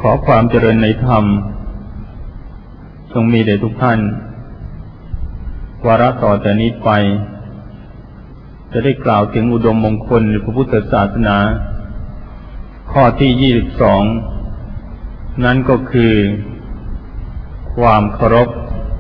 ขอความเจริญในธรรมจงมีแด่ทุกท่านวาระต่อแต่นี้ไปจะได้กล่าวถึงอุดมมงคลในพระพุทธศาสนาข้อที่22นั้นก็คือความเคารพ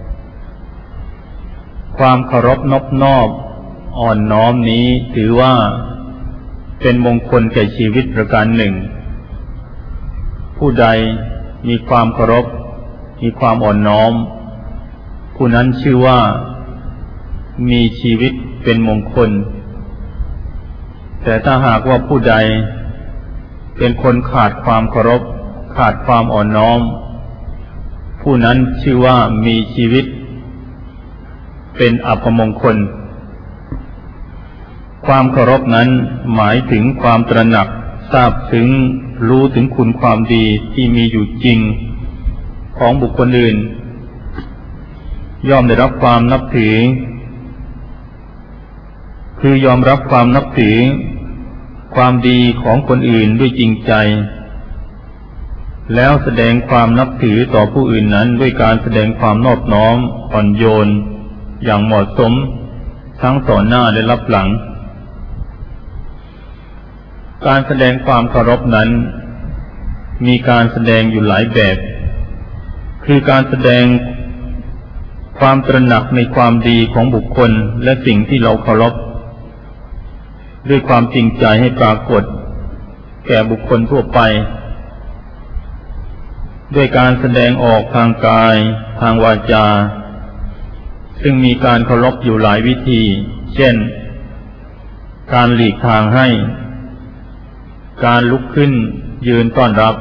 นอบน้อมอ่อนน้อมนี้ถือว่าเป็นมงคลแก่ชีวิตประการหนึ่งผู้ใดมีความเคารพมีความอ่อนน้อมผู้นั้นชื่อว่ามีชีวิตเป็นมงคลแต่ถ้าหากว่าผู้ใดเป็นคนขาดความเคารพขาดความอ่อนน้อมผู้นั้นชื่อว่ามีชีวิตเป็นอัปมงคลความเคารพนั้นหมายถึงความตระหนักทราบถึงรู้ถึงคุณความดีที่มีอยู่จริงของบุคคลอื่นย่อมได้รับความนับถือคือยอมรับความนับถือความดีของคนอื่นด้วยจริงใจแล้วแสดงความนับถือต่อผู้อื่นนั้นด้วยการแสดงความนอบน้อมอ่อนโยนอย่างเหมาะสมทั้งต่อหน้าและรับหลังการแสดงความเคารพนั้นมีการแสดงอยู่หลายแบบคือการแสดงความตระหนักในความดีของบุคคลและสิ่งที่เราเคารพด้วยความจริงใจให้ปรากฏแก่บุคคลทั่วไปด้วยการแสดงออกทางกายทางวาจาซึ่งมีการเคารพอยู่หลายวิธีเช่นการหลีกทางให้การลุกขึ้นยืนต้อนรับ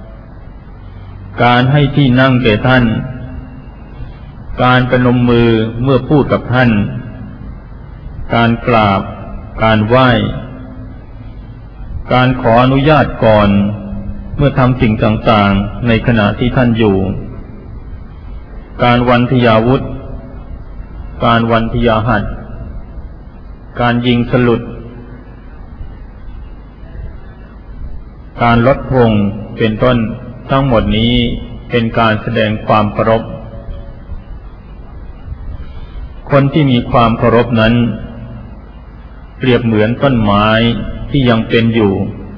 การให้ที่นั่งแก่ท่านการประนมมือเมื่อพูดกับท่านการกราบการไหว้การขออนุญาตก่อนเมื่อทำสิ่งต่างๆในขณะที่ท่านอยู่การวันทยาวุธการวันทยาหัตถ์การยิงสลุดการลดธงเป็นต้นทั้งหมดนี้เป็นการแสดงความเคารพคนที่มีความเคารพนั้นเปรียบเหมือนต้นไม้ที่ยังเป็นอยู่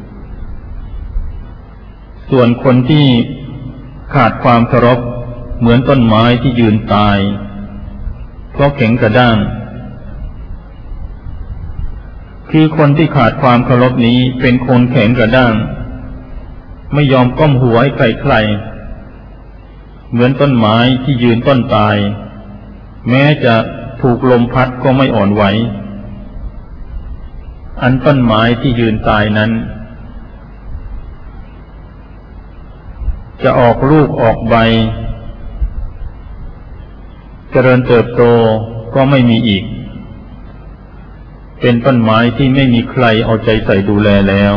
ส่วนคนที่ขาดความเคารพเหมือนต้นไม้ที่ยืนตายเพราะแข็งกระด้างคือคนที่ขาดความเคารพนี้เป็นคนแข็งกระด้างไม่ยอมก้มหัวให้ใครๆเหมือนต้นไม้ที่ยืนต้นตายแม้จะถูกลมพัดก็ไม่อ่อนไหวอันต้นไม้ที่ยืนตายนั้นจะออกลูกออกใบเจริญเติบโตก็ไม่มีอีกเป็นต้นไม้ที่ไม่มีใครเอาใจใส่ดูแลแล้ว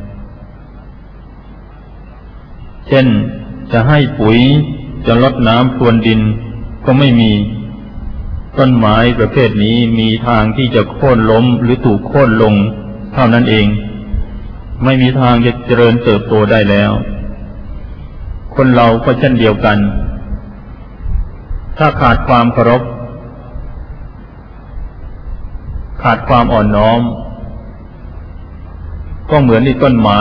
เช่นจะให้ปุ๋ยจะรดน้ำพรวนดินก็ไม่มีต้นไม้ประเภทนี้มีทางที่จะโค่นล้มหรือถูกโค่นลงเท่านั้นเองไม่มีทางจะเจริญเติบโตได้แล้วคนเราก็เช่นเดียวกันถ้าขาดความเคารพขาดความอ่อนน้อมก็เหมือนที่ต้นไม้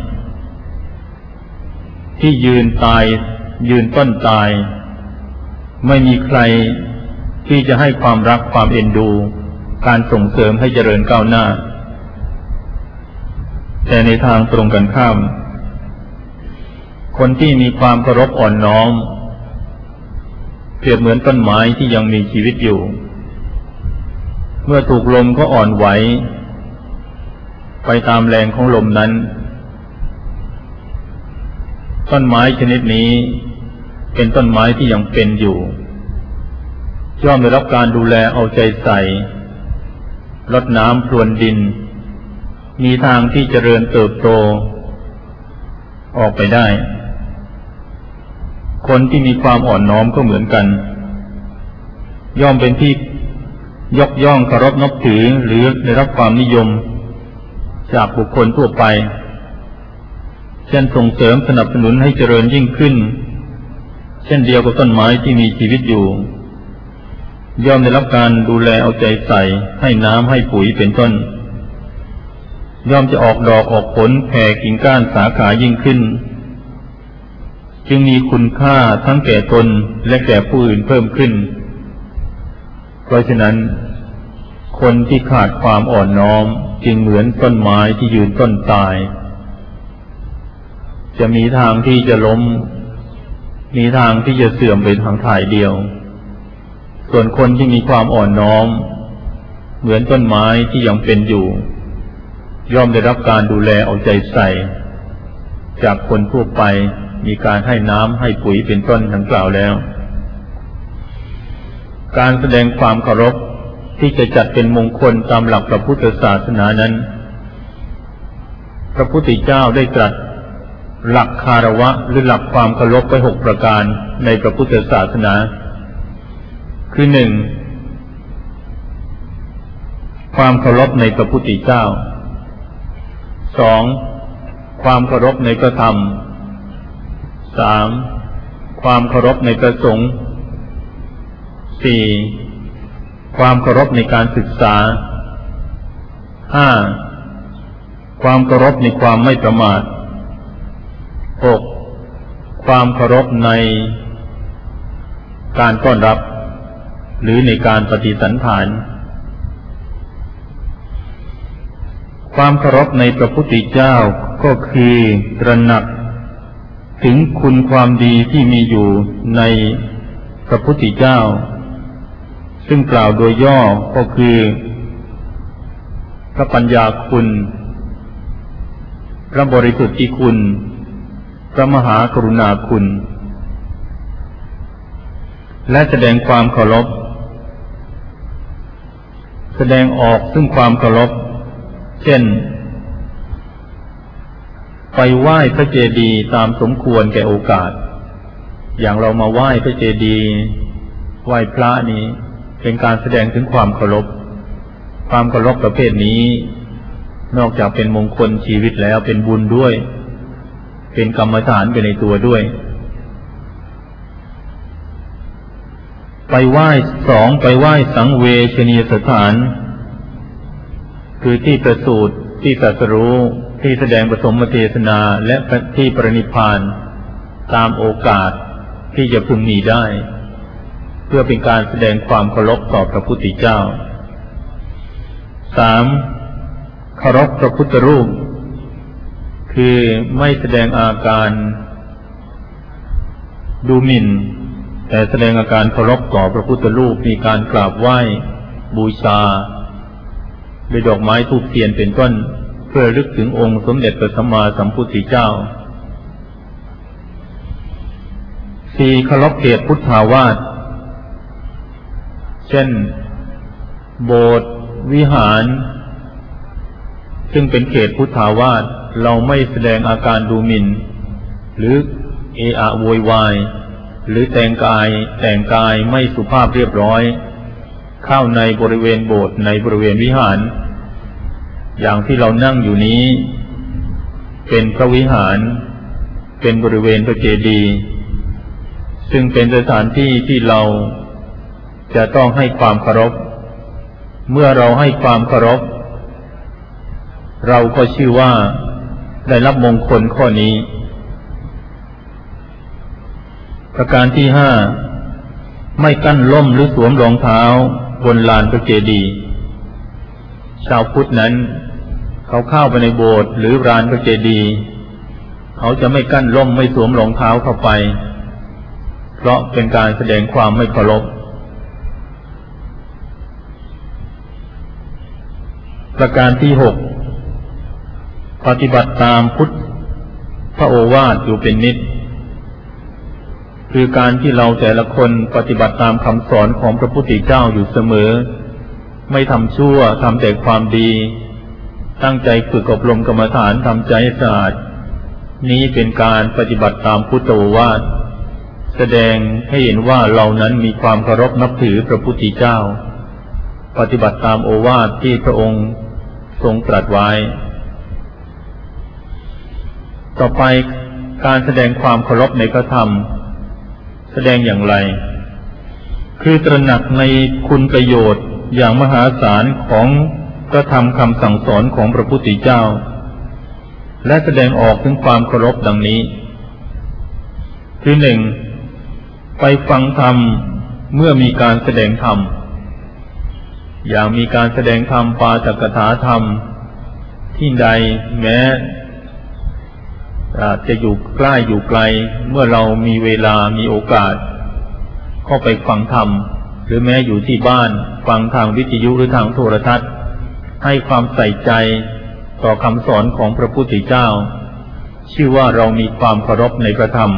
ที่ยืนต้นตายไม่มีใครที่จะให้ความรักความเอ็นดูการส่งเสริมให้เจริญก้าวหน้าแต่ในทางตรงกันข้ามคนที่มีความเคารพอ่อนน้อมเปรียบเหมือนต้นไม้ที่ยังมีชีวิตอยู่เมื่อถูกลมก็อ่อนไหวไปตามแรงของลมนั้นต้นไม้ชนิดนี้เป็นต้นไม้ที่ยังเป็นอยู่ย่อมได้รับการดูแลเอาใจใส่รดน้ำพรวนดินมีทางที่เจริญเติบโตออกไปได้คนที่มีความอ่อนน้อมก็เหมือนกันย่อมเป็นที่ยกย่องเคารพนับถือหรือได้รับความนิยมจากบุคคลทั่วไปเช่นส่งเสริมสนับสนุนให้เจริญยิ่งขึ้นเช่นเดียวกับต้นไม้ที่มีชีวิตอยู่ย่อมได้รับการดูแลเอาใจใส่ให้น้ำให้ปุ๋ยเป็นต้นย่อมจะออกดอกออกผลแผ่กิ่งก้านสาขายิ่งขึ้นจึงมีคุณค่าทั้งแก่ตนและแก่ผู้อื่นเพิ่มขึ้นเพราะฉะนั้นคนที่ขาดความอ่อนน้อมจึงเหมือนต้นไม้ที่ยืนต้นตายจะมีทางที่จะล้มมีทางที่จะเสื่อมไปทางถ่ายเดียวส่วนคนที่มีความอ่อนน้อมเหมือนต้นไม้ที่ยังเป็นอยู่ย่อมได้รับการดูแลเอาใจใส่จากคนทั่วไปมีการให้น้ำให้ปุ๋ยเป็นต้นดังกล่าวแล้วการแสดงความเคารพที่จะจัดเป็นมงคลตามหลักพระพุทธศาสนานั้นพระพุทธเจ้าได้ตรัสหลักคารวะหรือหลักความเคารพไว้6ประการในพระพุทธศาสนาคือ 1. ความเคารพในพระพุทธเจ้า 2. ความเคารพในพระธรรม 3. ความเคารพในพระสงฆ์ 4. ความเคารพในการศึกษา 5. ความเคารพในความไม่ประมาท 6. ความเคารพในการต้อนรับหรือในการปฏิสันถานความเคารพในพระพุทธเจ้าก็คือตระหนักถึงคุณความดีที่มีอยู่ในพระพุทธเจ้าซึ่งกล่าวโดยย่อก็คือพระปัญญาคุณพระบริสุทธิคุณพระมหากรุณาคุณและแสดงความเคารพแสดงออกซึ่งความเคารพเช่นไปไหว้พระเจดีย์ตามสมควรแก่โอกาสอย่างเรามาไหว้พระเจดีย์ไหว้พระนี้เป็นการแสดงถึงความเคารพความเคารพประเภทนี้นอกจากเป็นมงคลชีวิตแล้วเป็นบุญด้วยเป็นกรรมฐานไปในตัวด้วยไปไหว้2ไปไหว้สังเวชนียสถานคือที่ประสูติที่ตรัสรู้ที่แสดงปฐมเทศนาและที่ปรินิพพานตามโอกาสที่จะพึงมีได้เพื่อเป็นการแสดงความเคารพต่อพระพุทธเจ้า 3. เคารพพระพุทธรูปคือไม่แสดงอาการดูหมิ่นแต่แสดงอาการเคารพต่อพระพุทธรูปมีการกราบไหว้บูชาด้วยดอกไม้ธูปเทียนเป็นต้นเพื่อระลึกถึงองค์สมเด็จพระสัมมาสัมพุทธเจ้า 4. เคารพเขตพุทธาวาสเช่นโบสถ์วิหารซึ่งเป็นเขตพุทธาวาสเราไม่แสดงอาการดูหมิ่นหรือเอะอะโวยวายหรือแต่งกายไม่สุภาพเรียบร้อยเข้าในบริเวณโบสถ์ในบริเวณวิหารอย่างที่เรานั่งอยู่นี้เป็นพระวิหารเป็นบริเวณพระเจดีย์ซึ่งเป็นสถานที่ที่เราจะต้องให้ความเคารพเมื่อเราให้ความเคารพเราก็ชื่อว่าได้รับมงคลข้อนี้ประการที่ 5ไม่กั้นร่มหรือสวมรองเท้าบนลานพระเจดีย์ชาวพุทธนั้นเขาเข้าไปในโบสถ์หรือลานพระเจดีย์เขาจะไม่กั้นร่มไม่สวมรองเท้าเข้าไปเพราะเป็นการแสดงความไม่เคารพประการที่ 6ปฏิบัติตามพุทธพระโอวาทอยู่เป็นนิจคือการที่เราแต่ละคนปฏิบัติตามคำสอนของพระพุทธเจ้าอยู่เสมอไม่ทำชั่วทำแต่ความดีตั้งใจฝึกอบรมกรรมฐานทำใจให้สะอาดนี้เป็นการปฏิบัติตามพุทธโอวาทแสดงให้เห็นว่าเรานั้นมีความเคารพนับถือพระพุทธเจ้าปฏิบัติตามโอวาทที่พระองค์ทรงตรัสไว้ต่อไปการแสดงความเคารพในพระธรรมแสดงอย่างไรคือตระหนักในคุณประโยชน์อย่างมหาศาลของพระธรรมคำสั่งสอนของพระพุทธเจ้าและแสดงออกถึงความเคารพดังนี้คือหนึ่งไปฟังธรรมเมื่อมีการแสดงธรรมอย่างมีการแสดงธรรมปาฐกถาธรรมที่ใดแม้จะอยู่ใกล้อยู่ไกลเมื่อเรามีเวลามีโอกาสก็ไปฟังธรรมหรือแม้อยู่ที่บ้านฟังทางวิทยุหรือทางโทรทัศน์ให้ความใส่ใจต่อคำสอนของพระพุทธเจ้าชื่อว่าเรามีความเคารพในพระธรรม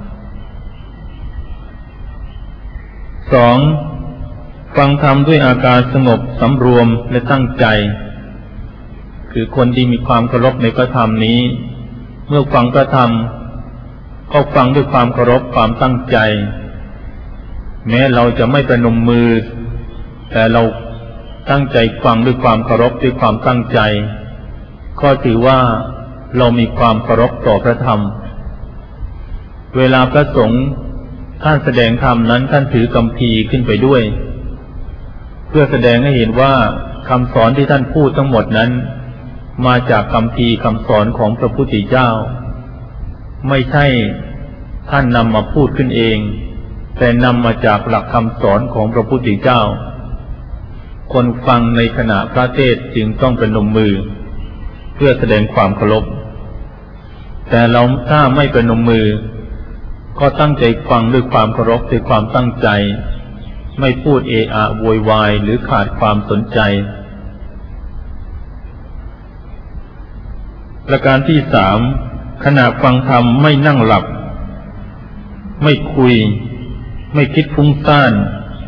สองฟังธรรมด้วยอาการสงบสำรวมและตั้งใจคือคนที่มีความเคารพในพระธรรมนี้เมื่อฟังพระธรรมก็ฟังด้วยความเคารพความตั้งใจแม้เราจะไม่ประนมมือแต่เราตั้งใจฟังด้วยความเคารพด้วยความตั้งใจก็ถือว่าเรามีความเคารพต่อพระธรรมเวลาพระสงฆ์ท่านแสดงธรรมนั้นท่านถือคัมภีร์ขึ้นไปด้วยเพื่อแสดงให้เห็นว่าคำสอนที่ท่านพูดทั้งหมดนั้นมาจากคัมภีร์คำสอนของพระพุทธเจ้าไม่ใช่ท่านนำมาพูดขึ้นเองแต่นำมาจากหลักคำสอนของพระพุทธเจ้าคนฟังในขณะพระเทศน์จึงต้องประนมมือเพื่อแสดงความเคารพแต่เราถ้าไม่ประนมมือก็ตั้งใจฟังด้วยความเคารพด้วยความตั้งใจไม่พูดเอะอะโวยวายหรือขาดความสนใจประการที่สามขณะฟังธรรมไม่นั่งหลับไม่คุยไม่คิดฟุ้งซ่าน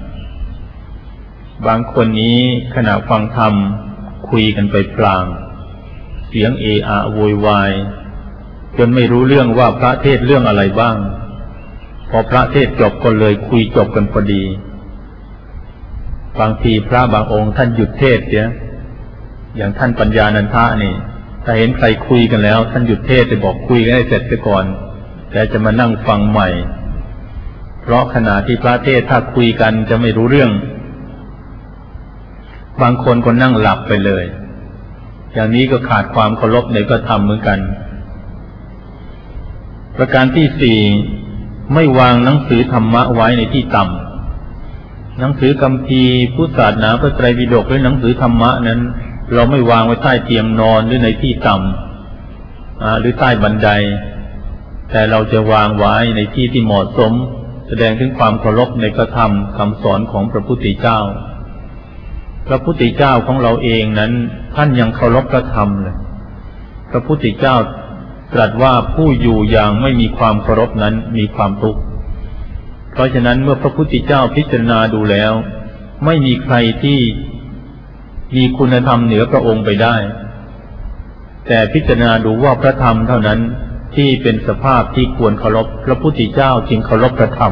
บางคนนี้ขณะฟังธรรมคุยกันไปพลางเสียงเอะอะโวยวายจนไม่รู้เรื่องว่าพระเทศเรื่องอะไรบ้างพอพระเทศจบก็เลยคุยจบกันพอดีบางทีพระบางองค์ท่านหยุดเทศเสียอย่างท่านปัญญานันทะนี่ถ้าเห็นใครคุยกันแล้วท่านหยุดเทศจะบอกคุยกันให้เสร็จไปก่อนแต่จะมานั่งฟังใหม่เพราะขณะที่พระเทศถ้าคุยกันจะไม่รู้เรื่องบางคนก็นั่งหลับไปเลยอย่างนี้ก็ขาดความเคารพในพระธรรมเหมือนกันประการที่สี่ไม่วางหนังสือธรรมะไว้ในที่ต่ำหนังสือคัมภีร์พุทธศาสนาพระไตรปิฎกหรือหนังสือธรรมะนั้นเราไม่วางไว้ใต้เตียงนอนหรือในที่ต่ำหรือใต้บันไดแต่เราจะวางไว้ในที่ที่เหมาะสมแสดงถึงความเคารพในพระธรรมคำสอนของพระพุทธเจ้าพระพุทธเจ้าของเราเองนั้นท่านยังเคารพพระธรรมเลยพระพุทธเจ้าตรัสว่าผู้อยู่อย่างไม่มีความเคารพนั้นมีความทุกข์เพราะฉะนั้นเมื่อพระพุทธเจ้าพิจารณาดูแล้วไม่มีใครที่มีคุณธรรมเหนือพระองค์ไปได้แต่พิจารณาดูว่าพระธรรมเท่านั้นที่เป็นสภาพที่ควรเคารพพระพุทธเจ้าจึงเคารพพระธรรม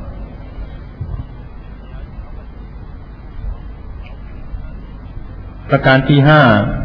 ประการที่ห้า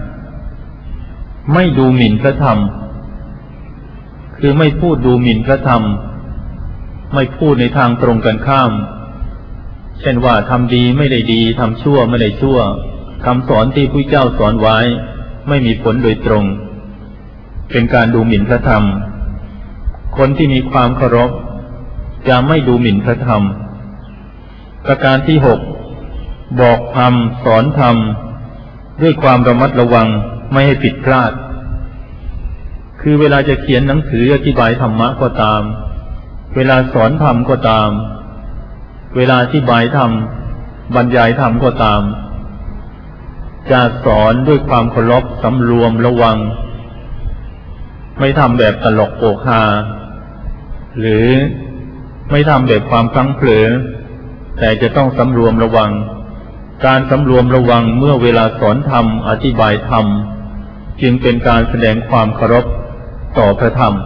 ไม่ดูหมิ่นพระธรรมคือไม่พูดดูหมิ่นพระธรรมไม่พูดในทางตรงกันข้ามเช่นว่าทำดีไม่ได้ดีทำชั่วไม่ได้ชั่วคำสอนที่พระเจ้าสอนไว้ไม่มีผลโดยตรงเป็นการดูหมิ่นพระธรรมคนที่มีความเคารพจะไม่ดูหมิ่นพระธรรมประการที่หกบอกธรรมสอนธรรมด้วยความระมัดระวังไม่ให้ผิดพลาดคือเวลาจะเขียนหนังสืออธิบายธรรมะก็ตามเวลาสอนธรรมก็ตามเวลาอธิบายธรรมบรรยายธรรมก็ตามจะสอนด้วยความเคารพสำรวมระวังไม่ทำแบบตลกโปกฮาหรือไม่ทำแบบความพลั้งเผลอแต่จะต้องสำรวมระวังการสำรวมระวังเมื่อเวลาสอนธรรมอธิบายธรรมจึงเป็นการแสดงความเคารพต่อพระธรรม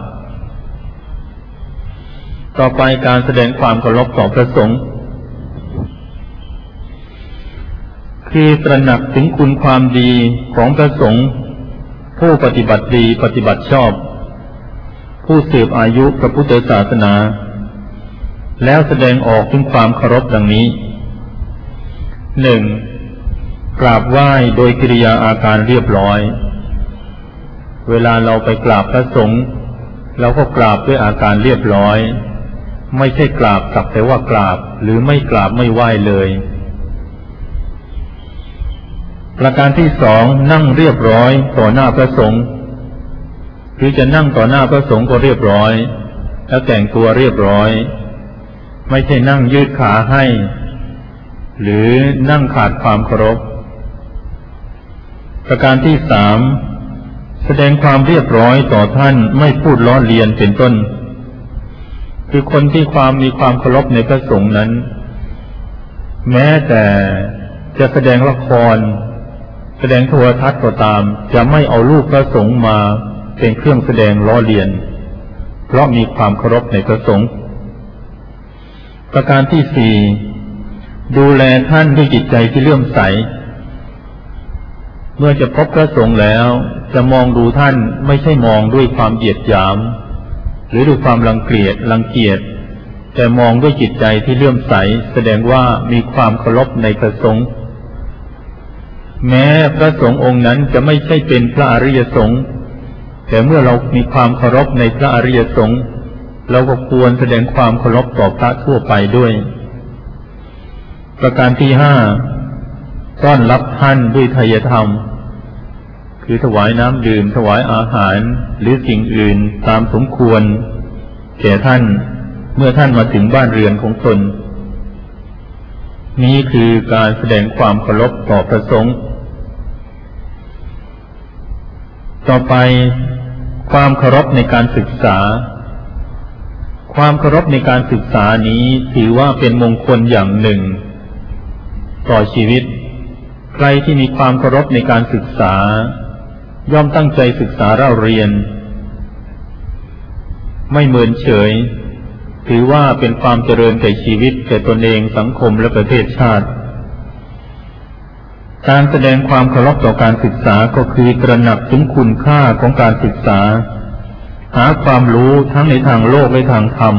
ต่อไปการแสดงความเคารพต่อพระสงฆ์คือตระหนักถึงคุณความดีของพระสงฆ์ผู้ปฏิบัติดีปฏิบัติชอบผู้สืบอายุพระพุทธศาสนาแล้วแสดงออกถึงความเคารพดังนี้ 1. กราบไหว้โดยกิริยาอาการเรียบร้อยเวลาเราไปกราบพระสงฆ์เราก็กราบด้วยอาการเรียบร้อยไม่ใช่กราบสักแต่ว่ากราบหรือไม่กราบไม่ไหว้เลยประการที่สองนั่งเรียบร้อยต่อหน้าพระสงฆ์หรือจะนั่งต่อหน้าพระสงฆ์ก็เรียบร้อยแล้วแต่งตัวเรียบร้อยไม่ใช่นั่งยืดขาให้หรือนั่งขาดความเคารพประการที่สามแสดงความเรียบร้อยต่อท่านไม่พูดล้อเลียนเป็นต้นคือคนที่มีความเคารพในพระสงฆ์นั้นแม้แต่จะแสดงละครแสดงโทรทัศน์ก็ตามจะไม่เอารูปพระสงฆ์มาเป็นเครื่องแสดงล้อเลียนเพราะมีความเคารพในพระสงฆ์ประการที่สี่ดูแลท่านด้วยจิตใจที่เลื่อมใสเมื่อจะพบพระสงฆ์แล้วจะมองดูท่านไม่ใช่มองด้วยความเหยียดหยามหรือด้วยความรังเกียจแต่มองด้วยจิตใจที่เลื่อมใสแสดงว่ามีความเคารพในพระสงฆ์แม้พระสงฆ์องค์นั้นจะไม่ใช่เป็นพระอริยสงฆ์แต่เมื่อเรามีความเคารพในพระอริยสงฆ์เราก็ควรแสดงความเคารพต่อพระทั่วไปด้วยประการที่ห้าต้อนรับท่านด้วยไทยธรรมคือถวายน้ำดื่มถวายอาหารหรือสิ่งอื่นตามสมควรแก่ท่านเมื่อท่านมาถึงบ้านเรือนของตนนี้คือการแสดงความเคารพต่อพระสงฆ์ต่อไปความเคารพในการศึกษาความเคารพในการศึกษานี้ถือว่าเป็นมงคลอย่างหนึ่งต่อชีวิตใครที่มีความเคารพในการศึกษาย่อมตั้งใจศึกษาเล่าเรียนไม่เมินเฉยถือว่าเป็นความเจริญแก่ชีวิตแก่ตนเองสังคมและประเทศชาติการแสดงความเคารพต่อการศึกษาก็คือตระหนักถึงคุณค่าของการศึกษาหาความรู้ทั้งในทางโลกและทางธรรม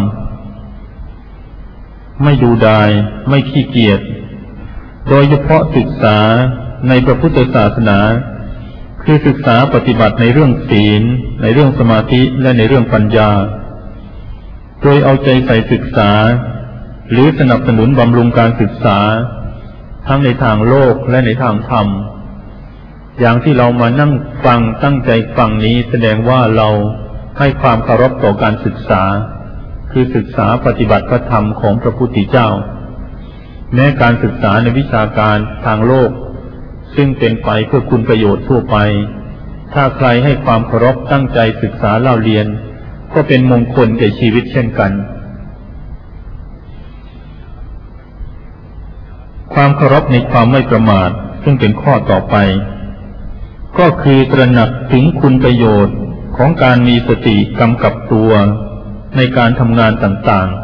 ไม่ดูดายไม่ขี้เกียจโดยเฉพาะศึกษาในพระพุทธศาสนาคือศึกษาปฏิบัติในเรื่องศีลในเรื่องสมาธิและในเรื่องปัญญาโดยเอาใจใส่ศึกษาหรือสนับสนุนบำรุงการศึกษาทั้งในทางโลกและในทางธรรมอย่างที่เรามานั่งฟังตั้งใจฟังนี้แสดงว่าเราให้ความเคารพต่อการศึกษาคือศึกษาปฏิบัติพระธรรมของพระพุทธเจ้าแม้การศึกษาในวิชาการทางโลกซึ่งเป็นไปเพื่อคุณประโยชน์ทั่วไปถ้าใครให้ความเคารพตั้งใจศึกษาเล่าเรียนก็เป็นมงคลแก่ชีวิตเช่นกันความเคารพในความไม่ประมาทซึ่งเป็นข้อต่อไปก็คือตระหนักถึงคุณประโยชน์ของการมีสติกำกับตัวในการทำงานต่าง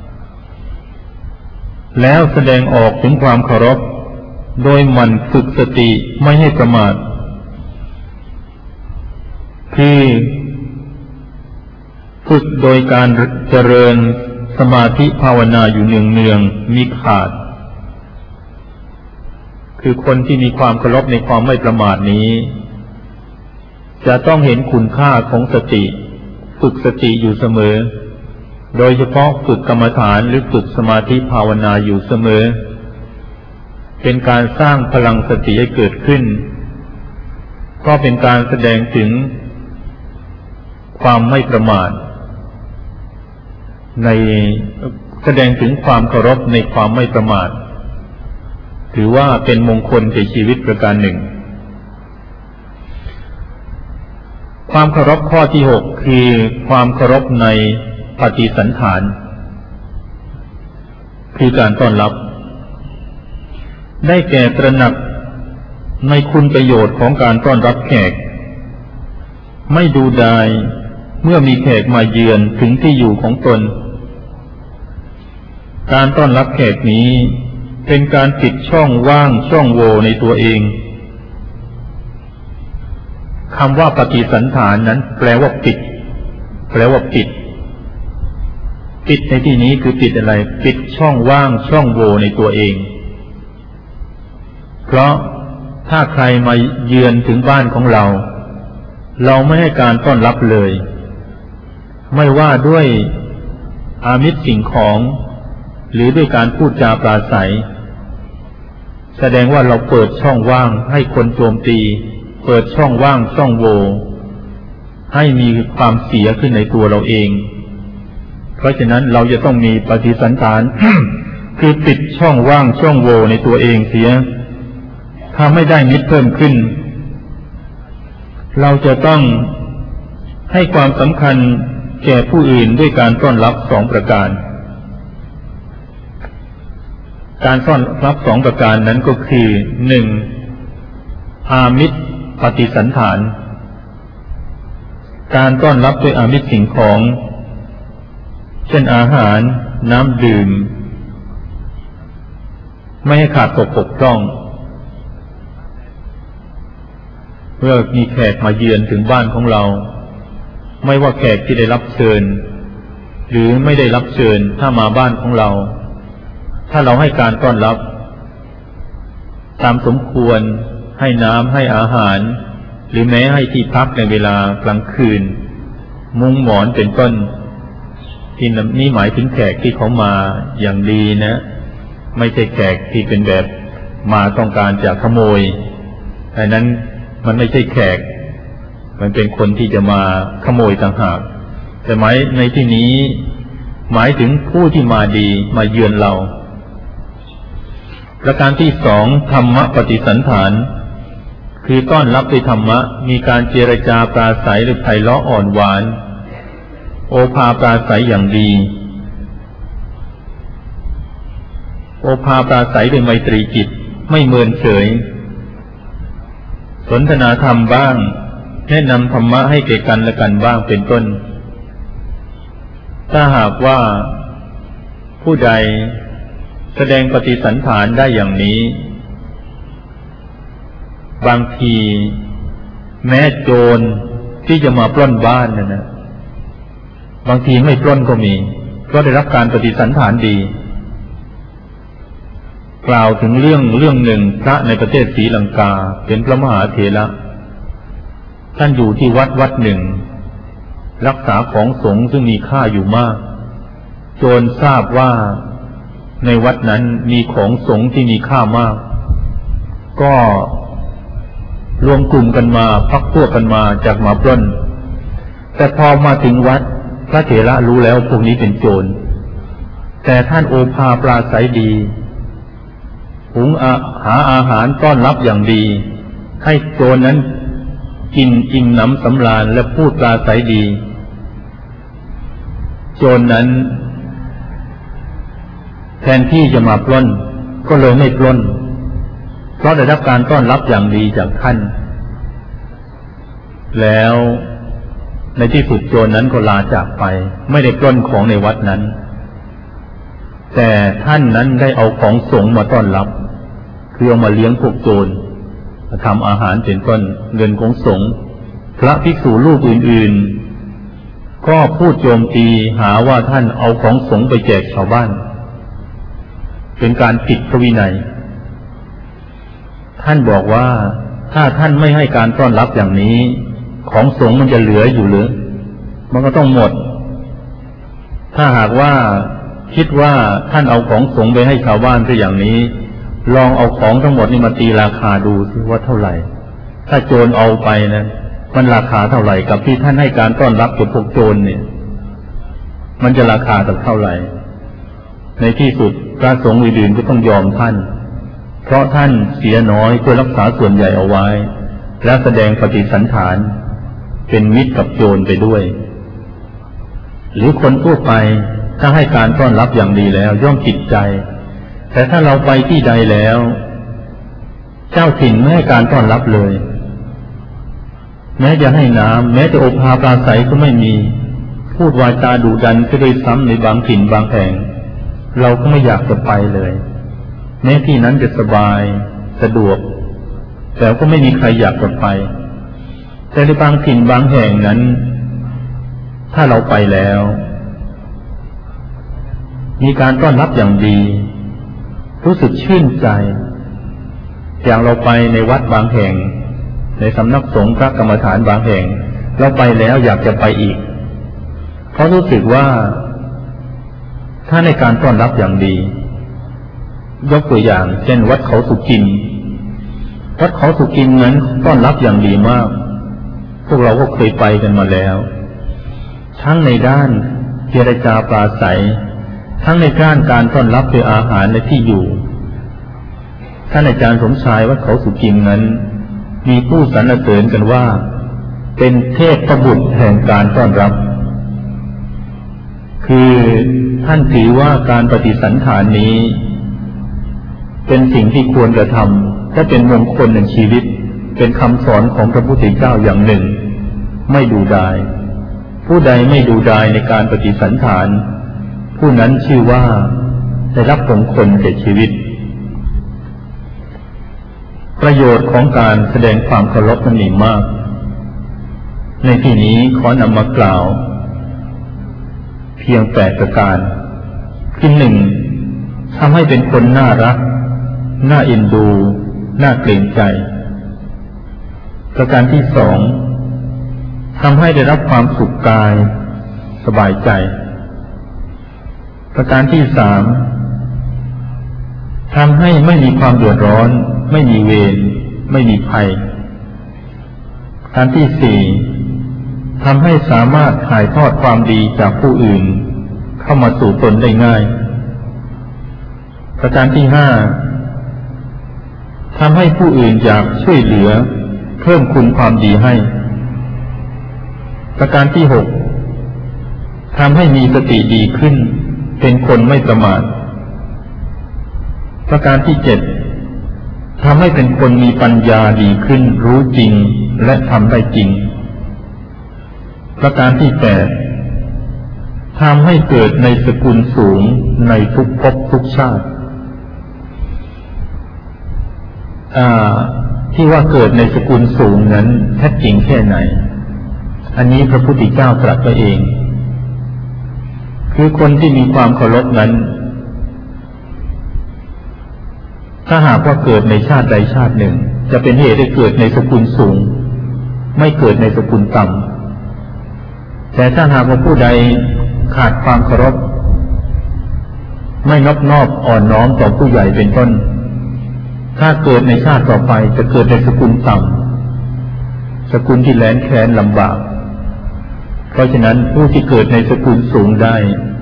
ๆแล้วแสดงออกถึงความเคารพโดยหมั่นฝึกสติไม่ให้ประมาทคือฝึกโดยการเจริญสมาธิภาวนาอยู่เนืองๆมิขาดคือคนที่มีความเคารพในความไม่ประมาทนี้จะต้องเห็นคุณค่าของสติฝึกสติอยู่เสมอโดยเฉพาะฝึกกรรมฐานหรือฝึกสมาธิภาวนาอยู่เสมอเป็นการสร้างพลังสติให้เกิดขึ้นก็เป็นการแสดงถึงความไม่ประมาทแสดงถึงความเคารพในความไม่ประมาทถือว่าเป็นมงคลแก่ชีวิตประการหนึ่งความเคารพข้อที่หกคือความเคารพในปฏิสันถานคือการต้อนรับได้แก่ตระหนักในคุณประโยชน์ของการต้อนรับแขกไม่ดูดายเมื่อมีแขกมาเยือนถึงที่อยู่ของตนการต้อนรับแขกนี้เป็นการปิดช่องว่างช่องโหว่ในตัวเองคำว่าปฏิสันถานนั้นแปลว่าปิดแปลว่าปิดในที่นี้คือปิดอะไรปิดช่องว่างช่องโหว่ในตัวเองเพราะถ้าใครมาเยือนถึงบ้านของเราไม่ให้การต้อนรับเลยไม่ว่าด้วยอามิสสิ่งของหรือด้วยการพูดจาปราศัยแสดงว่าเราเปิดช่องว่างให้คนโจมตีเปิดช่องว่างช่องโหว่ให้มีความเสียขึ้นในตัวเราเองเพราะฉะนั้นเราจะต้องมีปฏิสันฐาน คือปิดช่องว่างช่องโหว่ในตัวเองเสียถ้าไม่ได้มิตรเพิ่มขึ้นเราจะต้องให้ความสำคัญแก่ผู้อื่นด้วยการต้อนรับ2ประการการต้อนรับ2ประการนั้นก็คือ 1. อามิสปฏิสันฐานการต้อนรับด้วยอามิสสิ่งของเช่นอาหารน้ำดื่มไม่ให้ขาดตกบกพร่องเมื่อมีแขกมาเยือนถึงบ้านของเราไม่ว่าแขกที่ได้รับเชิญหรือไม่ได้รับเชิญถ้ามาบ้านของเราถ้าเราให้การต้อนรับตามสมควรให้น้ำให้อาหารหรือแม้ให้ที่พักในเวลากลางคืนมุ้งหมอนเป็นต้นที่นี่หมายถึงแขกที่เขามาอย่างดีนะไม่ใช่แขกที่เป็นแบบมาต้องการจะขโมยแต่นั้นมันไม่ใช่แขกมันเป็นคนที่จะมาขโมยต่างหากแต่หมายในที่นี้หมายถึงผู้ที่มาดีมาเยือนเราประการที่ 2ธรรมปฏิสันฐานคือต้อนรับด้วยธรรมะมีการเจรจาปราศัยหรือไพเราะอ่อนหวานโอภาปราศัยอย่างดีโอภาปราศัยด้วยไมตรีจิตไม่เมินเฉยสนทนาธรรมบ้างแนะนำธรรมะให้แก่กันและกันบ้างเป็นต้นถ้าหากว่าผู้ใดแสดงปฏิสันฐานได้อย่างนี้บางทีแม้โจรที่จะมาปล้นบ้านนะบางทีไม่ปล้นก็มีเพราะได้รับการปฏิสันฐานดีกล่าวถึงเรื่องหนึ่งพระในประเทศศรีลังกาเป็นพระมหาเถระท่านอยู่ที่วัดหนึ่งรักษาของสงฆ์ซึ่งมีค่าอยู่มากโจรทราบว่าในวัดนั้นมีของสงฆ์ที่มีค่ามากก็รวมกลุ่มกันมาพักพวกกันมาจากมาปล้นแต่พอมาถึงวัดพระเถระรู้แล้วพวกนี้เป็นโจรแต่ท่านโอภาปราศัยดีหุงหาอาหารต้อนรับอย่างดีให้โจรนั้นกินอิ่มหนำสำราญและพูดปราศัยดีโจรนั้นแทนที่จะมาปล้นก็เลยไม่ปล้นเพราะได้รับการต้อนรับอย่างดีจากท่านแล้วในที่สุดโจรนั้นก็ลาจากไปไม่ได้ปล้นของในวัดนั้นแต่ท่านนั้นได้เอาของสงฆ์มาต้อนรับคือเอามาเลี้ยงพวกโจรทำอาหารเป็นต้นเงินของสงฆ์พระภิกษุรูปอื่นๆก็พูดโจมตีหาว่าท่านเอาของสงฆ์ไปแจกชาวบ้านเป็นการผิดพระวินัยท่านบอกว่าถ้าท่านไม่ให้การต้อนรับอย่างนี้ของสงฆ์มันจะเหลืออยู่หรือมันก็ต้องหมดถ้าหากว่าคิดว่าท่านเอาของสงฆ์ไปให้ชาวบ้านซะอย่างนี้ลองเอาของทั้งหมดนี่มาตีราคาดูสิว่าเท่าไหร่ถ้าโจรเอาไปนะมันราคาเท่าไหร่กับที่ท่านให้การต้อนรับกับพวกโจรเนี่ยมันจะราคาเท่าไหร่ในที่สุดพระสงฆ์อื่นๆก็ต้องยอมท่านเพราะท่านเสียน้อยเพื่อรักษาส่วนใหญ่เอาไว้และแสดงปฏิสันฐานเป็นมิตรกับโจรไปด้วยหรือคนทั่วไปถ้าให้การต้อนรับอย่างดีแล้วย่อมจิตใจแต่ถ้าเราไปที่ใดแล้วเจ้าถิ่นไม่ให้การต้อนรับเลยแม้จะให้น้ำแม้จะโอภาปราศัยก็ไม่มีพูดวาจาดุดันก็ด้วยซ้ำในบางถิ่นบางแห่งเราก็ไม่อยากจะไปเลยแม้ที่นั้นจะสบายสะดวกแต่ก็ไม่มีใครอยากจะไปแต่ในบางถิ่นบางแห่งนั้นถ้าเราไปแล้วมีการต้อนรับอย่างดีรู้สึกชื่นใจอย่างเราไปในวัดบางแห่งในสำนักสงฆ์พระกรรมฐานบางแห่งเราไปแล้วอยากจะไปอีกเพราะรู้สึกว่าถ้าในการต้อนรับอย่างดียกตัวอย่างเช่นวัดเขาสุกินวัดเขาสุกินนั้นต้อนรับอย่างดีมากพวกเราก็เคยไปกันมาแล้วทั้งในด้านเจรจาปราศัยทั้งในด้านการต้อนรับด้วยอาหารและที่อยู่ท่านอาจารย์สมชายวัดเขาสุกินนั้นมีผู้สรรเสริญกันว่าเป็นเทพบุตรแห่งการต้อนรับคือท่านถือว่าการปฏิสันถานนี้เป็นสิ่งที่ควรกระทำและเป็นมงคลในชีวิตเป็นคำสอนของพระพุทธเจ้าอย่างหนึ่งไม่ดูดายผู้ใดไม่ดูดายในการปฏิสันถานผู้นั้นชื่อว่าได้รับมงคลแก่ชีวิตประโยชน์ของการแสดงความเคารพนั้นมีมากในที่นี้ขอนำมากล่าวเพียง8ประการที่1ทำให้เป็นคนน่ารักน่าเอ็นดูน่าเกรงใจประการที่2ทำให้ได้รับความสุขกายสบายใจประการที่3ทำให้ไม่มีความเดือดร้อนไม่มีเวรไม่มีภัยประการที่4ทำให้สามารถถ่ายทอดความดีจากผู้อื่นเข้ามาสู่ตนได้ง่ายประการที่5ทำให้ผู้อื่นอยากช่วยเหลือเพิ่มคุณความดีให้ประการที่6ทำให้มีสติดีขึ้นเป็นคนไม่ประมาทประการที่7ทำให้เป็นคนมีปัญญาดีขึ้นรู้จริงและทำได้จริงประการที่8ทำให้เกิดในสกุลสูงในทุกภพทุกชาติที่ว่าเกิดในสกุลสูงนั้นแท้จริงแค่ไหนอันนี้พระพุทธเจ้าตรัสไว้เองคือคนที่มีความเคารพนั้นถ้าหากว่าเกิดในชาติใดชาติหนึ่งจะเป็นเหตุให้เกิดในสกุลสูงไม่เกิดในสกุลต่ำแต่ถ้าหากว่าผู้ใดขาดความเคารพไม่นอบอ่อนน้อมต่อผู้ใหญ่เป็นต้นถ้าเกิดในชาติต่อไปจะเกิดในสกุลต่ำสกุลที่แร้นแค้นลำบากเพราะฉะนั้นผู้ที่เกิดในสกุลสูงได้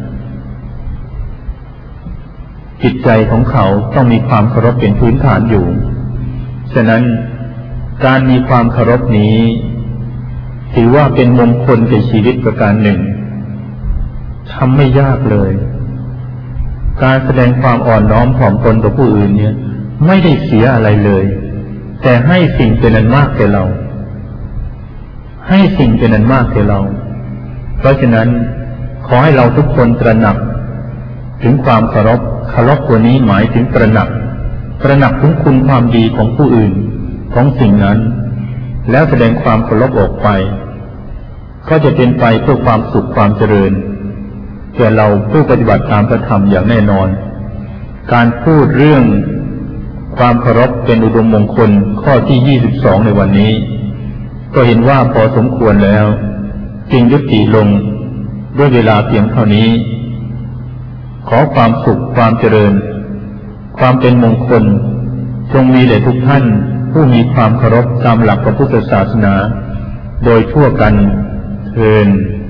จิตใจของเขาต้องมีความเคารพเป็นพื้นฐานอยู่ฉะนั้นการมีความเคารพนี้ถือว่าเป็นมงคลแก่ชีวิตประการหนึ่งทำไม่ยากเลยการแสดงความอ่อนน้อมถ่อมตนต่อผู้อื่นเนี่ยไม่ได้เสียอะไรเลยแต่ให้สิ่งเป็นอันมากแก่เราให้สิ่งเป็นอันมากแก่เราเพราะฉะนั้นขอให้เราทุกคนตระหนักถึงความเคารพตัวนี้หมายถึงตระหนักถึงคุณความดีของผู้อื่นของสิ่งนั้นแล้วแสดงความเคารพออกไปก็จะเป็นไปเพื่อความสุขความเจริญแก่เราผู้ปฏิบัติตามพระธรรมอย่างแน่นอนการพูดเรื่องความเคารพเป็นอุดมมงคลข้อที่22ในวันนี้ก็เห็นว่าพอสมควรแล้วจึงยุติลงด้วยเวลาเพียงเท่านี้ขอความสุขความเจริญความเป็นมงคลจงมีแด่ทุกท่านผู้มีความเคารพตามหลักพระพุทธศาสนาโดยทั่วกันเทอญ